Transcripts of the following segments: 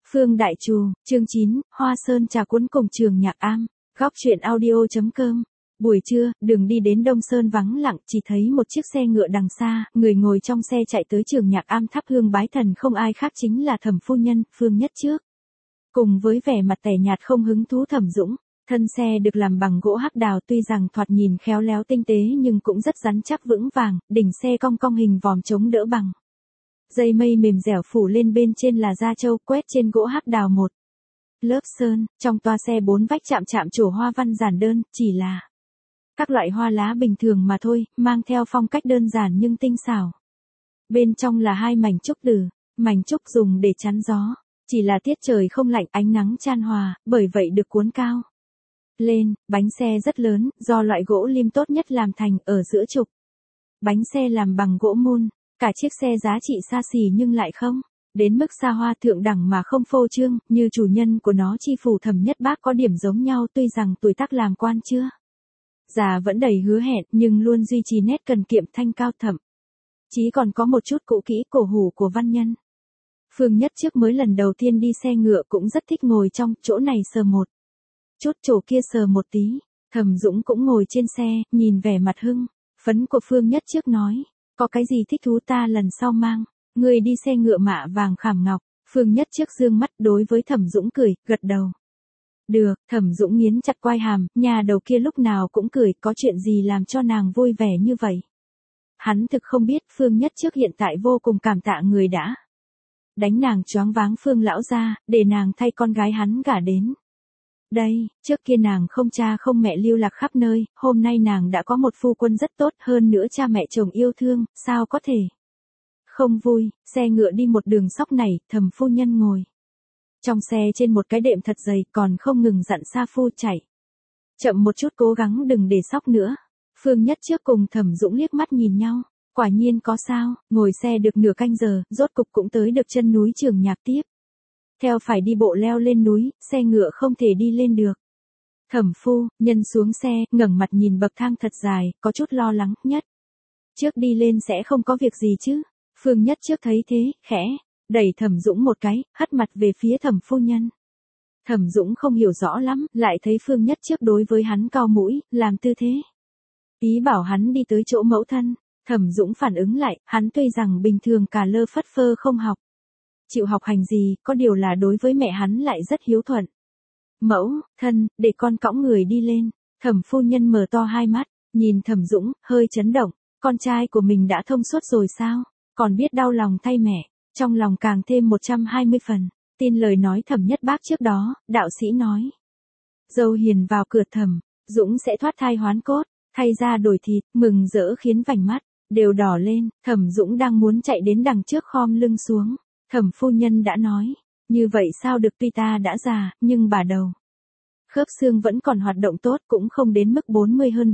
Phương Đại Trù, chương 9, Hoa Sơn trà cuốn cùng Trường Nhạc Am, góc truyện audio.com. Buổi trưa, đường đi đến Đông Sơn vắng lặng, chỉ thấy một chiếc xe ngựa đằng xa, người ngồi trong xe chạy tới Trường Nhạc Am thắp hương bái thần không ai khác chính là Thẩm phu nhân, Phương Nhất Trước. Cùng với vẻ mặt tẻ nhạt không hứng thú Thẩm Dũng, thân xe được làm bằng gỗ hắc đào tuy rằng thoạt nhìn khéo léo tinh tế nhưng cũng rất rắn chắc vững vàng, đỉnh xe cong cong hình vòm chống đỡ bằng dây mây mềm dẻo phủ lên bên trên là da trâu quét trên gỗ hắc đào một lớp sơn, trong toa xe 4 vách chạm chạm trổ hoa văn giản đơn, chỉ là các loại hoa lá bình thường mà thôi, mang theo phong cách đơn giản nhưng tinh xảo. Bên trong là 2 mảnh trúc tử, mảnh trúc dùng để chắn gió, chỉ là tiết trời không lạnh, ánh nắng chan hòa, bởi vậy được cuốn cao lên. Bánh xe rất lớn, do loại gỗ lim tốt nhất làm thành, ở giữa trục bánh xe làm bằng gỗ mun. Cả chiếc xe giá trị xa xỉ nhưng lại không đến mức xa hoa thượng đẳng mà không phô trương, như chủ nhân của nó chi phủ Thẩm Nhất Bác có điểm giống nhau, tuy rằng tuổi tác làm quan chưa già vẫn đầy hứa hẹn nhưng luôn duy trì nét cần kiệm thanh cao, thậm chí còn có một chút cũ kỹ cổ hủ của văn nhân. Phương Nhất Trước mới lần đầu tiên đi xe ngựa cũng rất thích ngồi trong chỗ này sờ một chút, chỗ kia sờ một tí. Thẩm Dũng cũng ngồi trên xe, nhìn vẻ mặt hưng phấn của Phương Nhất Trước nói, có cái gì thích thú ta lần sau mang người đi xe ngựa mạ vàng khảm ngọc. Phương Nhất Trước dương mắt đối với Thẩm Dũng cười, gật đầu. Được. Thẩm Dũng nghiến chặt quai hàm, nhà đầu kia lúc nào cũng cười, có chuyện gì làm cho nàng vui vẻ như vậy. Hắn thực không biết Phương Nhất Trước hiện tại vô cùng cảm tạ người đã đánh nàng choáng váng Phương lão gia, để nàng thay con gái hắn gả đến đây. Trước kia nàng không cha không mẹ lưu lạc khắp nơi, hôm nay nàng đã có một phu quân rất tốt, hơn nữa cha mẹ chồng yêu thương, sao có thể không vui. Xe ngựa đi một đường sóc này, Thẩm phu nhân ngồi trong xe trên một cái đệm thật dày, còn không ngừng dặn Sa Phu chạy chậm một chút, cố gắng đừng để sóc nữa. Phương Nhất Trước cùng Thẩm Dũng liếc mắt nhìn nhau, quả nhiên có sao. Ngồi xe được nửa canh giờ, rốt cục cũng tới được chân núi Trường Nhạc tiếp theo phải đi bộ leo lên núi, xe ngựa không thể đi lên được. Thẩm phu nhân xuống xe, ngẩng mặt nhìn bậc thang thật dài, có chút lo lắng. Nhất Trước đi lên sẽ không có việc gì chứ? Phương Nhất Trước thấy thế, khẽ đẩy Thẩm Dũng một cái, hất mặt về phía Thẩm phu nhân. Thẩm Dũng không hiểu rõ lắm, lại thấy Phương Nhất Trước đối với hắn cau mũi, làm tư thế ý bảo hắn đi tới chỗ mẫu thân. Thẩm Dũng phản ứng lại, hắn tuy rằng bình thường cả lơ phất phơ không học chịu học hành gì, có điều là đối với mẹ hắn lại rất hiếu thuận. Mẫu thân, để con cõng người đi lên. Thẩm phu nhân mở to hai mắt, nhìn Thẩm Dũng, hơi chấn động. Con trai của mình đã thông suốt rồi sao? Còn biết đau lòng thay mẹ. Trong lòng càng thêm 120 phần tin lời nói Thẩm Nhất Bác trước đó. Đạo sĩ nói, dâu hiền vào cửa Thẩm Dũng sẽ thoát thai hoán cốt, thay da đổi thịt, mừng rỡ khiến vành mắt đều đỏ lên. Thẩm Dũng đang muốn chạy đến đằng trước khom lưng xuống. Thẩm phu nhân đã nói, như vậy sao được, tuy ta đã già, nhưng bà đầu khớp xương vẫn còn hoạt động tốt, cũng không đến mức 40 hơn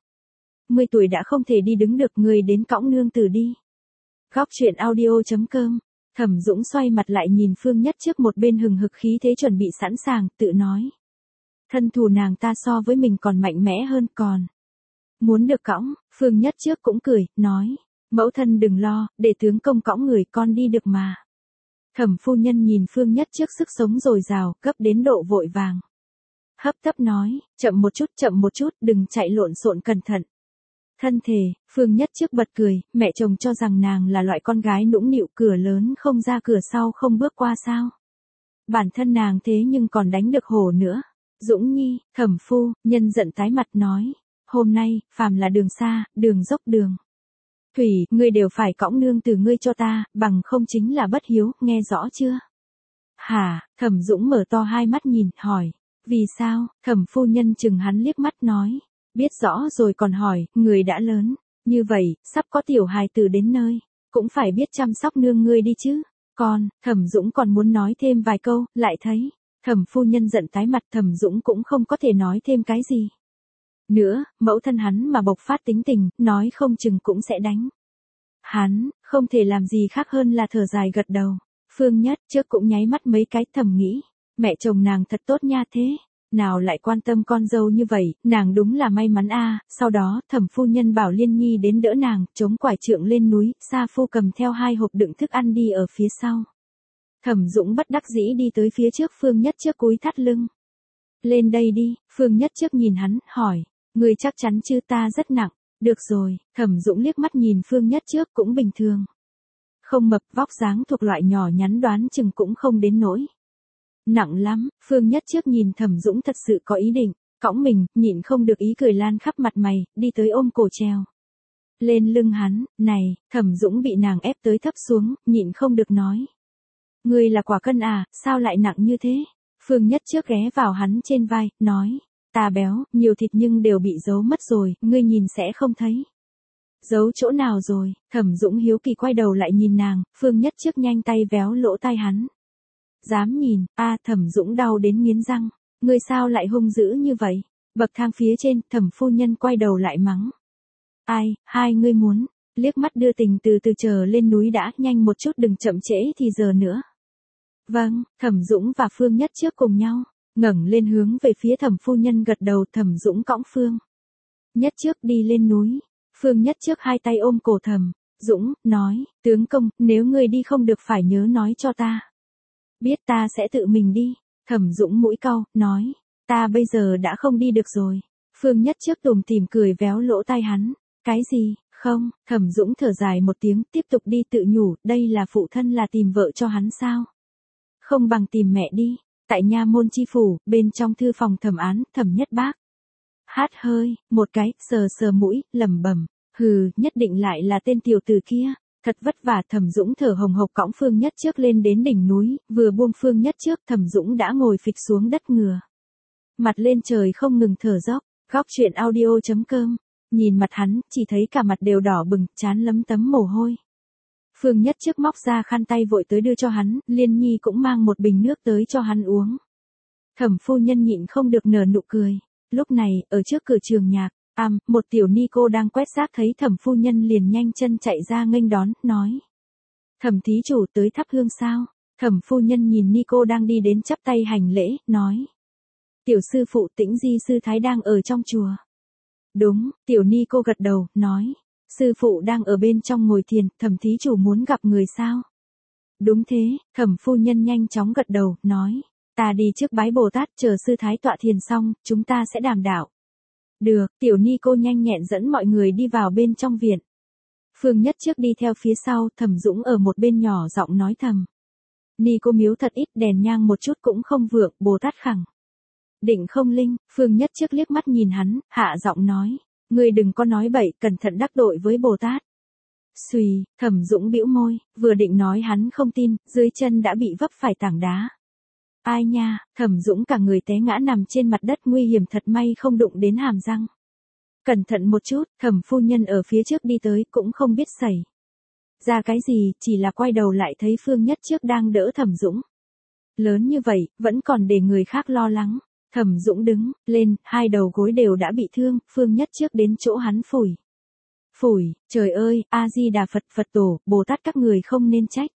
40 tuổi đã không thể đi đứng được, người đến cõng nương tử đi. Góc truyện audio.com. Thẩm Dũng xoay mặt lại nhìn Phương Nhất Trước một bên hừng hực khí thế chuẩn bị sẵn sàng, tự nói, thân thủ nàng ta so với mình còn mạnh mẽ hơn, còn muốn được cõng. Phương Nhất Trước cũng cười, nói, mẫu thân đừng lo, để tướng công cõng người, con đi được mà. Thẩm phu nhân nhìn Phương Nhất Trước sức sống dồi dào, gấp đến độ vội vàng hấp tấp nói, chậm một chút, đừng chạy lộn xộn, cẩn thận thân thể. Phương Nhất Trước bật cười, mẹ chồng cho rằng nàng là loại con gái nũng nịu, cửa lớn không ra cửa sau không bước qua sao? Bản thân nàng thế nhưng còn đánh được hổ nữa. Dũng nhi. Thẩm phu nhân giận tái mặt nói, hôm nay phàm là đường xa, đường dốc, đường thủy, ngươi đều phải cõng nương tử ngươi cho ta, bằng không chính là bất hiếu, nghe rõ chưa? Hả? Thẩm Dũng mở to hai mắt nhìn, hỏi, vì sao? Thẩm phu nhân chừng hắn liếc mắt nói, biết rõ rồi còn hỏi, người đã lớn như vậy, sắp có tiểu hài tử đến nơi, cũng phải biết chăm sóc nương ngươi đi chứ. Còn Thẩm Dũng còn muốn nói thêm vài câu, lại thấy Thẩm phu nhân giận tái mặt. Thẩm Dũng cũng không có thể nói thêm cái gì nữa, mẫu thân hắn mà bộc phát tính tình, nói không chừng cũng sẽ đánh hắn. Không thể làm gì khác hơn là thở dài gật đầu. Phương Nhất Trước cũng nháy mắt mấy cái, thầm nghĩ, mẹ chồng nàng thật tốt nha, thế nào lại quan tâm con dâu như vậy, nàng đúng là may mắn a. Sau đó Thẩm phu nhân bảo Liên Nhi đến đỡ nàng, chống quải trượng lên núi. Sa Phu cầm theo 2 hộp đựng thức ăn đi ở phía sau. Thẩm Dũng bất đắc dĩ đi tới phía trước Phương Nhất Trước cúi thắt lưng. Lên đây đi, Phương Nhất Trước nhìn hắn, hỏi. Ngươi chắc chắn chứ, ta rất nặng. Được rồi, Thẩm Dũng liếc mắt nhìn Phương Nhất Trước cũng bình thường. Không mập, vóc dáng thuộc loại nhỏ nhắn, đoán chừng cũng không đến nỗi nặng lắm. Phương Nhất Trước nhìn Thẩm Dũng thật sự có ý định cõng mình, nhịn không được ý cười lan khắp mặt mày, đi tới ôm cổ treo lên lưng hắn. Này, Thẩm Dũng bị nàng ép tới thấp xuống, nhịn không được nói. Ngươi là quả cân à, sao lại nặng như thế? Phương Nhất Trước ghé vào hắn trên vai, nói. Ta béo, nhiều thịt nhưng đều bị giấu mất rồi, ngươi nhìn sẽ không thấy. Giấu chỗ nào rồi? Thẩm Dũng hiếu kỳ quay đầu lại nhìn nàng, Phương Nhất Trước nhanh tay véo lỗ tai hắn. Dám nhìn, Thẩm Dũng đau đến nghiến răng. Ngươi sao lại hung dữ như vậy? Bậc thang phía trên, Thẩm phu nhân quay đầu lại mắng. Ai, hai ngươi muốn, liếc mắt đưa tình từ từ chờ lên núi đã, nhanh một chút đừng chậm trễ thì giờ nữa. Vâng, Thẩm Dũng và Phương Nhất Trước cùng nhau, ngẩng lên hướng về phía Thẩm phu nhân gật đầu. Thẩm Dũng cõng Phương Nhất Trước đi lên núi. Phương Nhất Trước hai tay ôm cổ Thẩm Dũng, nói, tướng công, nếu ngươi đi không được phải nhớ nói cho ta. Biết, ta sẽ tự mình đi. Thẩm Dũng mũi cau, nói, ta bây giờ đã không đi được rồi. Phương Nhất Trước tủm tỉm cười véo lỗ tai hắn. Cái gì, không? Thẩm Dũng thở dài một tiếng, tiếp tục đi tự nhủ, đây là phụ thân là tìm vợ cho hắn sao? Không bằng tìm mẹ đi. Tại nha môn chi phủ, bên trong thư phòng thẩm án, Thẩm Nhất Bác hát hơi một cái, sờ sờ mũi, lẩm bẩm, hừ, nhất định lại là tên tiểu tử kia. Thật vất vả. Thẩm Dũng thở hồng hộc cõng Phương Nhất Trước lên đến đỉnh núi, vừa buông Phương Nhất Trước, Thẩm Dũng đã ngồi phịch xuống đất, ngửa mặt lên trời không ngừng thở dốc. Góc truyện audio.com. Nhìn mặt hắn, chỉ thấy cả mặt đều đỏ bừng, trán lấm tấm mồ hôi. Phương Nhất Trước móc ra khăn tay vội tới đưa cho hắn, Liên Nhi cũng mang một bình nước tới cho hắn uống. Thẩm phu nhân nhịn không được nở nụ cười. Lúc này, ở trước cửa trường nhạc, một tiểu ni cô đang quét rác thấy Thẩm phu nhân liền nhanh chân chạy ra nghênh đón, nói. Thẩm thí chủ tới thắp hương sao? Thẩm phu nhân nhìn ni cô đang đi đến chắp tay hành lễ, nói. Tiểu sư phụ Tĩnh Di sư thái đang ở trong chùa. Đúng, tiểu ni cô gật đầu, nói. Sư phụ đang ở bên trong ngồi thiền, Thẩm thí chủ muốn gặp người sao? Đúng thế, Thẩm phu nhân nhanh chóng gật đầu, nói. Ta đi trước bái Bồ Tát, chờ sư thái tọa thiền xong, chúng ta sẽ đàm đạo. Được, tiểu ni cô nhanh nhẹn dẫn mọi người đi vào bên trong viện. Phương Nhất Trước đi theo phía sau, Thẩm Dũng ở một bên nhỏ giọng nói thầm. Ni cô miếu thật ít, đèn nhang một chút cũng không vượng, Bồ Tát khẳng định không linh. Phương Nhất Trước liếc mắt nhìn hắn, hạ giọng nói. Ngươi đừng có nói bậy, cẩn thận đắc tội với Bồ Tát. Xùy, Thẩm Dũng bĩu môi, vừa định nói hắn không tin, dưới chân đã bị vấp phải tảng đá. Ai nha, Thẩm Dũng cả người té ngã nằm trên mặt đất, nguy hiểm thật may không đụng đến hàm răng. Cẩn thận một chút, Thẩm phu nhân ở phía trước đi tới, cũng không biết xảy ra cái gì, chỉ là quay đầu lại thấy Phương Nhất Trước đang đỡ Thẩm Dũng. Lớn như vậy, vẫn còn để người khác lo lắng. Thẩm Dũng đứng lên, hai đầu gối đều đã bị thương, Phương Nhất Trước đến chỗ hắn phủi. Phủi, trời ơi, A-di-đà Phật, Phật tổ, Bồ Tát các người không nên trách.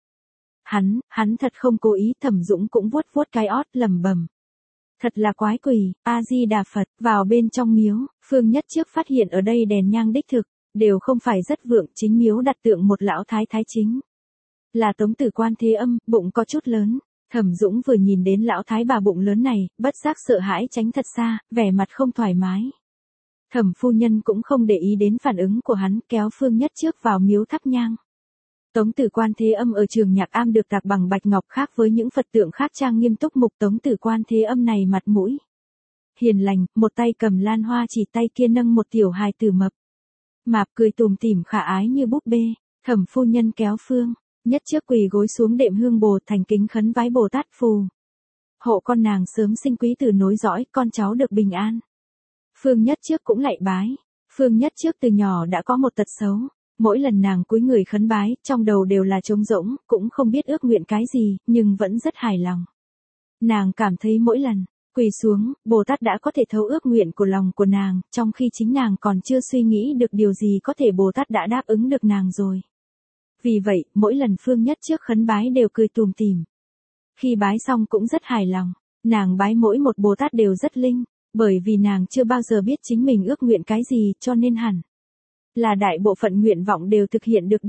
Hắn thật không cố ý. Thẩm Dũng cũng vuốt vuốt cái ót, lẩm bẩm. Thật là quái quỷ, A-di-đà Phật. Vào bên trong miếu, Phương Nhất Trước phát hiện ở đây đèn nhang đích thực đều không phải rất vượng, chính miếu đặt tượng một lão thái thái chính là Tống Tử Quan Thế Âm, bụng có chút lớn. Thẩm Dũng vừa nhìn đến lão thái bà bụng lớn này, bất giác sợ hãi tránh thật xa, vẻ mặt không thoải mái. Thẩm phu nhân cũng không để ý đến phản ứng của hắn, kéo Phương Nhất Trước vào miếu thắp nhang. Tống Tử Quan Thế Âm ở trường Nhạc Am được tạc bằng bạch ngọc, khác với những Phật tượng khác trang nghiêm túc mục. Tống Tử Quan Thế Âm này mặt mũi hiền lành, một tay cầm lan hoa, chỉ tay kia nâng một tiểu hài tử mập mạp cười tủm tỉm khả ái như búp bê. Thẩm phu nhân kéo Phương Nhất Trước quỳ gối xuống đệm hương bồ, thành kính khấn vái Bồ Tát phù hộ con nàng sớm sinh quý tử nối dõi, con cháu được bình an. Phương Nhất Trước cũng lạy bái. Phương Nhất Trước từ nhỏ đã có một tật xấu, mỗi lần nàng cúi người khấn bái, trong đầu đều là trống rỗng, cũng không biết ước nguyện cái gì, nhưng vẫn rất hài lòng. Nàng cảm thấy mỗi lần quỳ xuống, Bồ Tát đã có thể thấu ước nguyện của lòng của nàng, trong khi chính nàng còn chưa suy nghĩ được điều gì, có thể Bồ Tát đã đáp ứng được nàng rồi. Vì vậy, mỗi lần Phương Nhất Trước khấn bái đều cười tủm tỉm. Khi bái xong cũng rất hài lòng. Nàng bái mỗi một Bồ Tát đều rất linh, bởi vì nàng chưa bao giờ biết chính mình ước nguyện cái gì, cho nên hẳn là đại bộ phận nguyện vọng đều thực hiện được đi.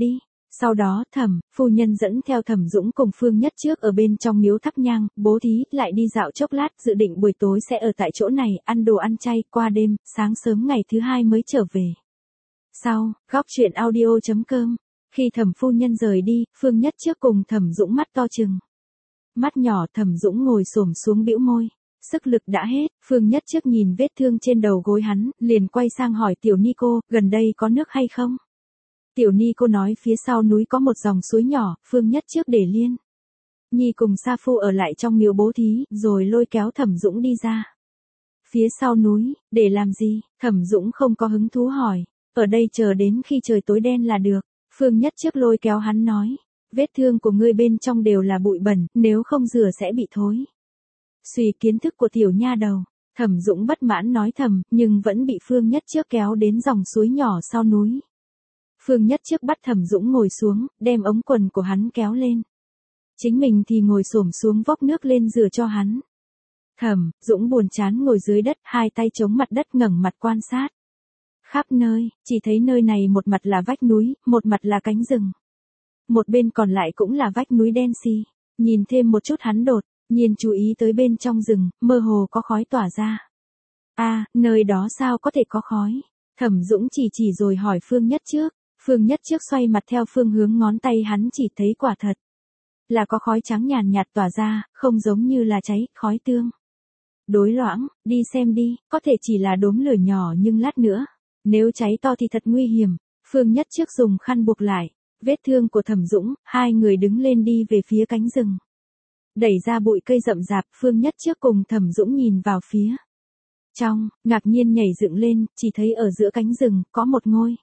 Sau đó phu nhân dẫn theo Thẩm Dũng cùng Phương Nhất Trước ở bên trong miếu thắp nhang, bố thí, lại đi dạo chốc lát, dự định buổi tối sẽ ở tại chỗ này, ăn đồ ăn chay, qua đêm, sáng sớm ngày thứ hai mới trở về. Sau, góc truyện audio.com, khi Thẩm phu nhân rời đi, Phương Nhất Trước cùng Thẩm Dũng mắt to trừng. Mắt nhỏ Thẩm Dũng ngồi xổm xuống bĩu môi. Sức lực đã hết, Phương Nhất Trước nhìn vết thương trên đầu gối hắn, liền quay sang hỏi Tiểu Nico, gần đây có nước hay không? Tiểu Nico nói phía sau núi có một dòng suối nhỏ, Phương Nhất Trước để Liên Nhi cùng Sa Phu ở lại trong miếu bố thí, rồi lôi kéo Thẩm Dũng đi ra. Phía sau núi, để làm gì? Thẩm Dũng không có hứng thú hỏi, ở đây chờ đến khi trời tối đen là được. Phương Nhất Trước lôi kéo hắn nói, vết thương của ngươi bên trong đều là bụi bẩn, nếu không rửa sẽ bị thối. Suy kiến thức của tiểu nha đầu, Thẩm Dũng bất mãn nói thầm, nhưng vẫn bị Phương Nhất Trước kéo đến dòng suối nhỏ sau núi. Phương Nhất Trước bắt Thẩm Dũng ngồi xuống, đem ống quần của hắn kéo lên. Chính mình thì ngồi xổm xuống vốc nước lên rửa cho hắn. Thẩm Dũng buồn chán ngồi dưới đất, hai tay chống mặt đất ngẩng mặt quan sát. Khắp nơi, chỉ thấy nơi này một mặt là vách núi, một mặt là cánh rừng. Một bên còn lại cũng là vách núi đen xì. Nhìn thêm một chút hắn đột nhiên chú ý tới bên trong rừng, mơ hồ có khói tỏa ra. Nơi đó sao có thể có khói? Thẩm Dũng chỉ rồi hỏi Phương Nhất Trước. Phương Nhất Trước xoay mặt theo phương hướng ngón tay hắn chỉ thấy quả thật là có khói trắng nhàn nhạt tỏa ra, không giống như là cháy, khói tương đối loãng, đi xem đi, có thể chỉ là đốm lửa nhỏ nhưng lát nữa, nếu cháy to thì thật nguy hiểm. Phương Nhất Trước dùng khăn buộc lại vết thương của Thẩm Dũng, hai người đứng lên đi về phía cánh rừng. Đẩy ra bụi cây rậm rạp, Phương Nhất Trước cùng Thẩm Dũng nhìn vào phía trong, ngạc nhiên nhảy dựng lên, chỉ thấy ở giữa cánh rừng, có một ngôi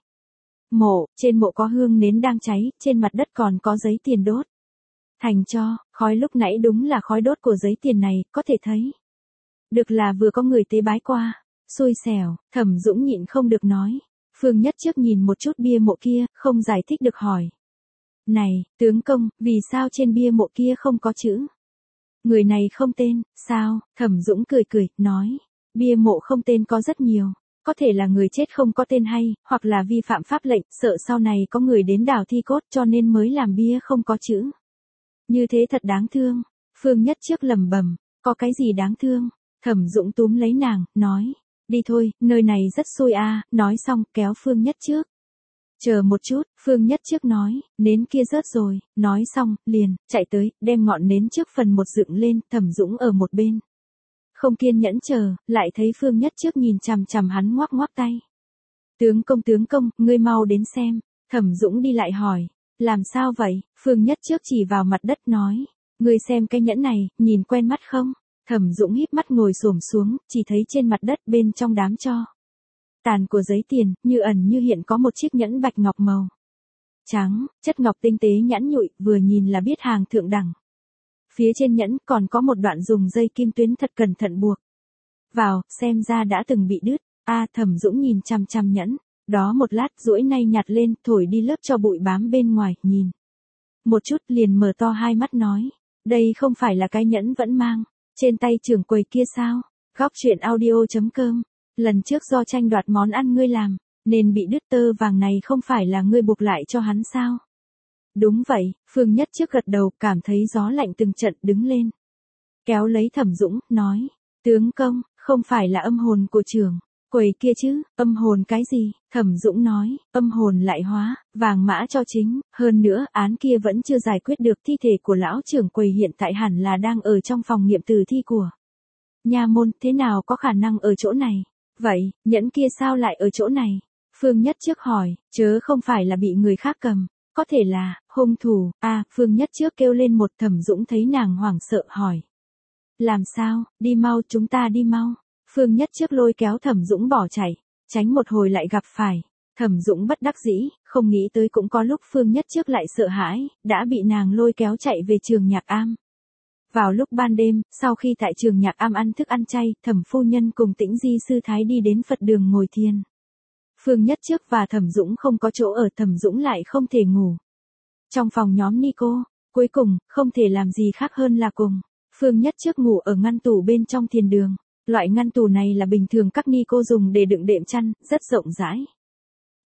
mộ, trên mộ có hương nến đang cháy, trên mặt đất còn có giấy tiền đốt thành tro, khói lúc nãy đúng là khói đốt của giấy tiền này, có thể thấy được là vừa có người tế bái qua. Xui xẻo, Thẩm Dũng nhịn không được nói. Phương Nhất Trước nhìn một chút bia mộ kia, không giải thích được hỏi. Này, tướng công, vì sao trên bia mộ kia không có chữ? Người này không tên, sao? Thẩm Dũng cười, nói. Bia mộ không tên có rất nhiều. Có thể là người chết không có tên hay, hoặc là vi phạm pháp lệnh, sợ sau này có người đến đào thi cốt cho nên mới làm bia không có chữ. Như thế thật đáng thương. Phương Nhất Trước lẩm bẩm, có cái gì đáng thương? Thẩm Dũng túm lấy nàng, nói. Đi thôi, nơi này rất xui nói xong, kéo Phương Nhất Trước. Chờ một chút, Phương Nhất Trước nói, nến kia rớt rồi, nói xong, liền, chạy tới, đem ngọn nến trước phần một dựng lên, Thẩm Dũng ở một bên. Không kiên nhẫn chờ, lại thấy Phương Nhất Trước nhìn chằm chằm hắn ngoắc ngoắc tay. Tướng công, ngươi mau đến xem. Thẩm Dũng đi lại hỏi, làm sao vậy? Phương Nhất Trước chỉ vào mặt đất nói, ngươi xem cái nhẫn này, nhìn quen mắt không? Thẩm Dũng híp mắt ngồi xổm xuống, chỉ thấy trên mặt đất bên trong đám tro tàn của giấy tiền, như ẩn như hiện có một chiếc nhẫn bạch ngọc màu trắng, chất ngọc tinh tế nhẵn nhụi, vừa nhìn là biết hàng thượng đẳng. Phía trên nhẫn còn có một đoạn dùng dây kim tuyến thật cẩn thận buộc vào, xem ra đã từng bị đứt. Thẩm Dũng nhìn chằm chằm nhẫn, đó một lát duỗi nay nhặt lên, thổi đi lớp tro bụi bám bên ngoài, nhìn một chút liền mở to hai mắt nói, đây không phải là cái nhẫn vẫn mang trên tay trưởng quầy kia sao? Góc truyện audio.com, lần trước do tranh đoạt món ăn ngươi làm, nên bị đứt tơ vàng này không phải là ngươi buộc lại cho hắn sao? Đúng vậy, Phương Nhất Trước gật đầu, cảm thấy gió lạnh từng trận, đứng lên. Kéo lấy Thẩm Dũng, nói, tướng công, không phải là âm hồn của trưởng quầy kia chứ? Âm hồn cái gì? Thẩm Dũng nói, âm hồn lại hóa vàng mã cho chính, hơn nữa án kia vẫn chưa giải quyết được, thi thể của lão trưởng quầy hiện tại hẳn là đang ở trong phòng nghiệm tử thi của nha môn, thế nào có khả năng ở chỗ này? Vậy, nhẫn kia sao lại ở chỗ này? Phương Nhất Trước hỏi, chớ không phải là bị người khác cầm, có thể là hung thủ. Phương Nhất Trước kêu lên một. Thẩm Dũng thấy nàng hoảng sợ hỏi, làm sao? Đi mau, chúng ta đi mau. Phương Nhất Trước lôi kéo Thẩm Dũng bỏ chạy, tránh một hồi lại gặp phải. Thẩm Dũng bất đắc dĩ, không nghĩ tới cũng có lúc Phương Nhất Trước lại sợ hãi, đã bị nàng lôi kéo chạy về trường nhạc am. Vào lúc ban đêm, sau khi tại trường nhạc am ăn thức ăn chay, Thẩm phu nhân cùng Tĩnh Di sư thái đi đến Phật đường ngồi thiền. Phương Nhất Trước và Thẩm Dũng không có chỗ ở, Thẩm Dũng lại không thể ngủ trong phòng nhóm Nico, cuối cùng, không thể làm gì khác hơn là cùng Phương Nhất Trước ngủ ở ngăn tủ bên trong thiền đường. Loại ngăn tủ này là bình thường các Nico dùng để đựng đệm chăn, rất rộng rãi.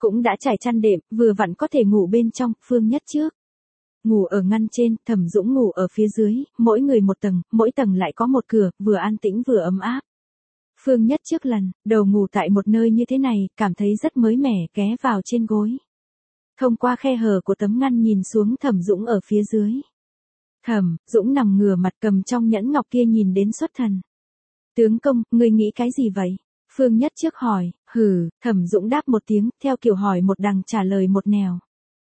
cũng đã trải chăn đệm, vừa vặn có thể ngủ bên trong. Phương Nhất Trước ngủ ở ngăn trên, Thẩm Dũng ngủ ở phía dưới, mỗi người một tầng, mỗi tầng lại có một cửa, vừa an tĩnh vừa ấm áp. Phương Nhất Trước lần đầu ngủ tại một nơi như thế này, cảm thấy rất mới mẻ, ghé vào trên gối. Thông qua khe hở của tấm ngăn nhìn xuống Thẩm Dũng ở phía dưới. Thẩm Dũng nằm ngửa mặt cầm trong nhẫn ngọc kia nhìn đến xuất thần. Tướng công, ngươi nghĩ cái gì vậy? Phương Nhất Trước hỏi. Thẩm Dũng đáp một tiếng, theo kiểu hỏi một đằng trả lời một nẻo.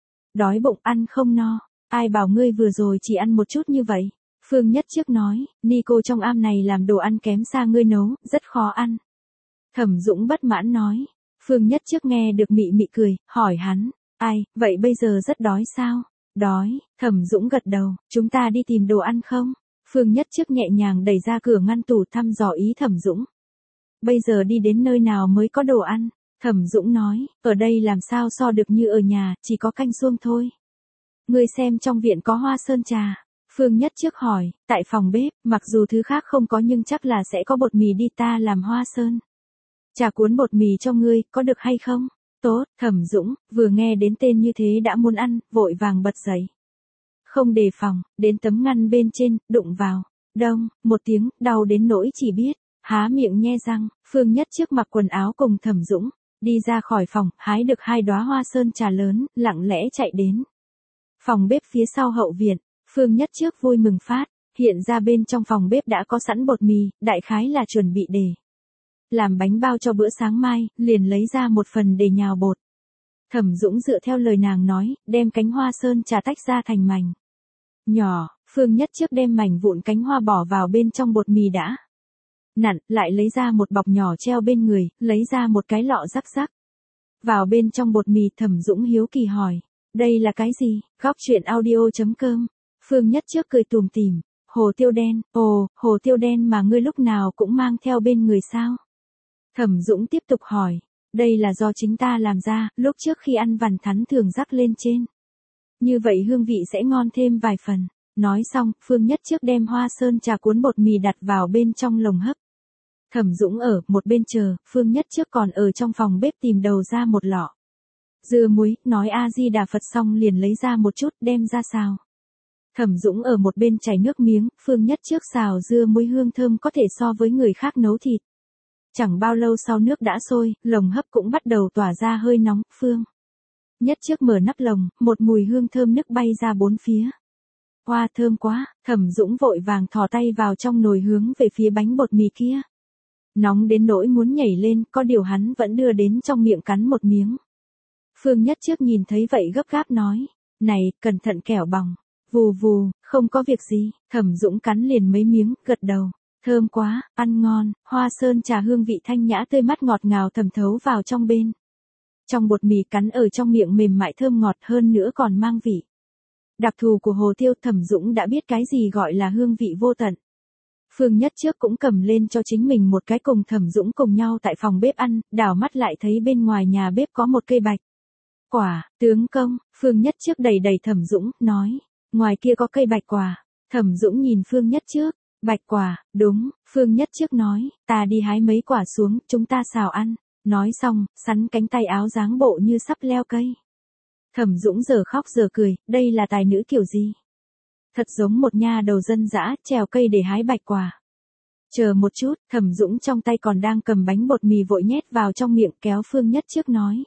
Đói bụng, ăn không no. Ai bảo ngươi vừa rồi chỉ ăn một chút như vậy? Phương Nhất Trước nói, Nico trong am này làm đồ ăn kém xa ngươi nấu, rất khó ăn. Thẩm Dũng bất mãn nói. Phương Nhất Trước nghe được mị mị cười, hỏi hắn, ai, vậy bây giờ rất đói sao? Đói. Thẩm Dũng gật đầu, chúng ta đi tìm đồ ăn không? Phương Nhất Trước nhẹ nhàng đẩy ra cửa ngăn tủ thăm dò ý Thẩm Dũng. Bây giờ đi đến nơi nào mới có đồ ăn? Thẩm Dũng nói, ở đây làm sao so được như ở nhà, chỉ có canh suông thôi. Ngươi xem trong viện có hoa sơn trà. Phương Nhất Trước hỏi, tại phòng bếp, mặc dù thứ khác không có nhưng chắc là sẽ có bột mì đi, ta làm hoa sơn trà cuốn bột mì cho ngươi, có được hay không? Tốt. Thẩm Dũng vừa nghe đến tên như thế đã muốn ăn, vội vàng bật dậy. Không đề phòng, đến tấm ngăn bên trên, đụng vào. Đông, một tiếng, đau đến nỗi chỉ biết há miệng nhe răng. Phương Nhất Trước mặc quần áo cùng Thẩm Dũng, đi ra khỏi phòng, hái được 2 đóa hoa sơn trà lớn, lặng lẽ chạy đến phòng bếp phía sau hậu viện. Phương Nhất Trước vui mừng phát, hiện ra bên trong phòng bếp đã có sẵn bột mì, đại khái là chuẩn bị để làm bánh bao cho bữa sáng mai, liền lấy ra một phần để nhào bột. Thẩm Dũng dựa theo lời nàng nói, đem cánh hoa sơn trà tách ra thành mảnh nhỏ. Phương Nhất Trước đem mảnh vụn cánh hoa bỏ vào bên trong bột mì đã nặn, lại lấy ra một bọc nhỏ treo bên người, lấy ra một cái lọ rắc rắc vào bên trong bột mì. Thẩm Dũng hiếu kỳ hỏi, đây là cái gì? Góc truyện audio.com. Phương Nhất Trước cười tủm tỉm, hồ tiêu đen. Ồ, hồ tiêu đen mà ngươi lúc nào cũng mang theo bên người sao? Thẩm Dũng tiếp tục hỏi, đây là do chính ta làm ra, lúc trước khi ăn vằn thắn thường rắc lên trên. Như vậy hương vị sẽ ngon thêm vài phần. Nói xong, Phương Nhất Trước đem hoa sơn trà cuốn bột mì đặt vào bên trong lồng hấp. Thẩm Dũng ở một bên chờ, Phương Nhất Trước còn ở trong phòng bếp tìm đầu ra một lọ dưa muối, nói A Di Đà Phật xong liền lấy ra một chút, đem ra xào. Thẩm Dũng ở một bên chảy nước miếng, Phương Nhất Trước xào dưa muối hương thơm có thể so với người khác nấu thịt. Chẳng bao lâu sau nước đã sôi, lồng hấp cũng bắt đầu tỏa ra hơi nóng. Phương Nhất Trước mở nắp lồng, một mùi hương thơm nức bay ra bốn phía. Hoa thơm quá. Thẩm Dũng vội vàng thò tay vào trong nồi hướng về phía bánh bột mì kia. Nóng đến nỗi muốn nhảy lên, có điều hắn vẫn đưa đến trong miệng cắn một miếng. Phương Nhất Trước nhìn thấy vậy gấp gáp nói, này, cẩn thận kẻo bỏng. Vù vù, không có việc gì. Thẩm Dũng cắn liền mấy miếng, gật đầu. Thơm quá, ăn ngon. Hoa sơn trà hương vị thanh nhã tươi mát ngọt ngào thẩm thấu vào trong bên trong bột mì, cắn ở trong miệng mềm mại thơm ngọt, hơn nữa còn mang vị đặc thù của hồ tiêu. Thẩm Dũng đã biết cái gì gọi là hương vị vô tận. Phương Nhất Trước cũng cầm lên cho chính mình một cái, cùng Thẩm Dũng cùng nhau tại phòng bếp ăn, đảo mắt lại thấy bên ngoài nhà bếp có một cây bạch quả. Tướng công. Phương Nhất Trước đẩy đẩy Thẩm Dũng, nói, ngoài kia có cây bạch quả. Thẩm Dũng nhìn Phương Nhất Trước, bạch quả, đúng. Phương Nhất Trước nói, ta đi hái mấy quả xuống, chúng ta xào ăn. Nói xong, sắn cánh tay áo dáng bộ như sắp leo cây. Thẩm Dũng giờ khóc giờ cười, đây là tài nữ kiểu gì? Thật giống một nha đầu dân dã, trèo cây để hái bạch quả. Chờ một chút, Thẩm Dũng trong tay còn đang cầm bánh bột mì vội nhét vào trong miệng, kéo Phương Nhất Trước nói,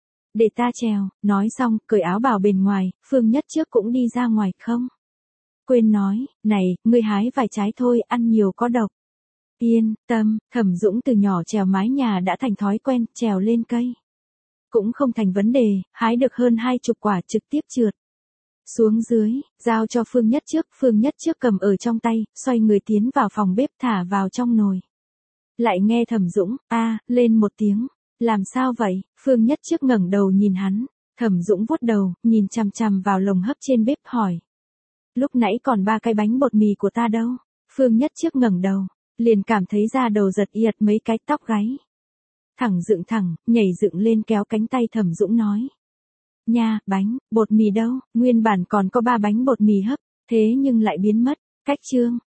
để ta trèo. Nói xong, cởi áo bào bên ngoài, Phương Nhất Trước cũng đi ra ngoài. Không quên nói, này, ngươi hái vài trái thôi, ăn nhiều có độc. Yên tâm. Thẩm Dũng từ nhỏ trèo mái nhà đã thành thói quen, trèo lên cây cũng không thành vấn đề, hái được hơn 20 quả trực tiếp trượt xuống dưới, giao cho Phương Nhất Trước. Phương Nhất Trước cầm ở trong tay, xoay người tiến vào phòng bếp thả vào trong nồi. Lại nghe Thẩm Dũng, lên một tiếng. Làm sao vậy? Phương Nhất Trước ngẩng đầu nhìn hắn. Thẩm Dũng vuốt đầu, nhìn chằm chằm vào lồng hấp trên bếp hỏi, lúc nãy còn 3 cái bánh bột mì của ta đâu? Phương Nhất Trước ngẩng đầu, liền cảm thấy da đầu giật giật, mấy cái tóc gáy thẳng dựng thẳng, nhảy dựng lên, kéo cánh tay Thẩm Dũng nói, nha, bánh bột mì đâu? Nguyên bản còn có 3 bánh bột mì hấp, thế nhưng lại biến mất. Cách chương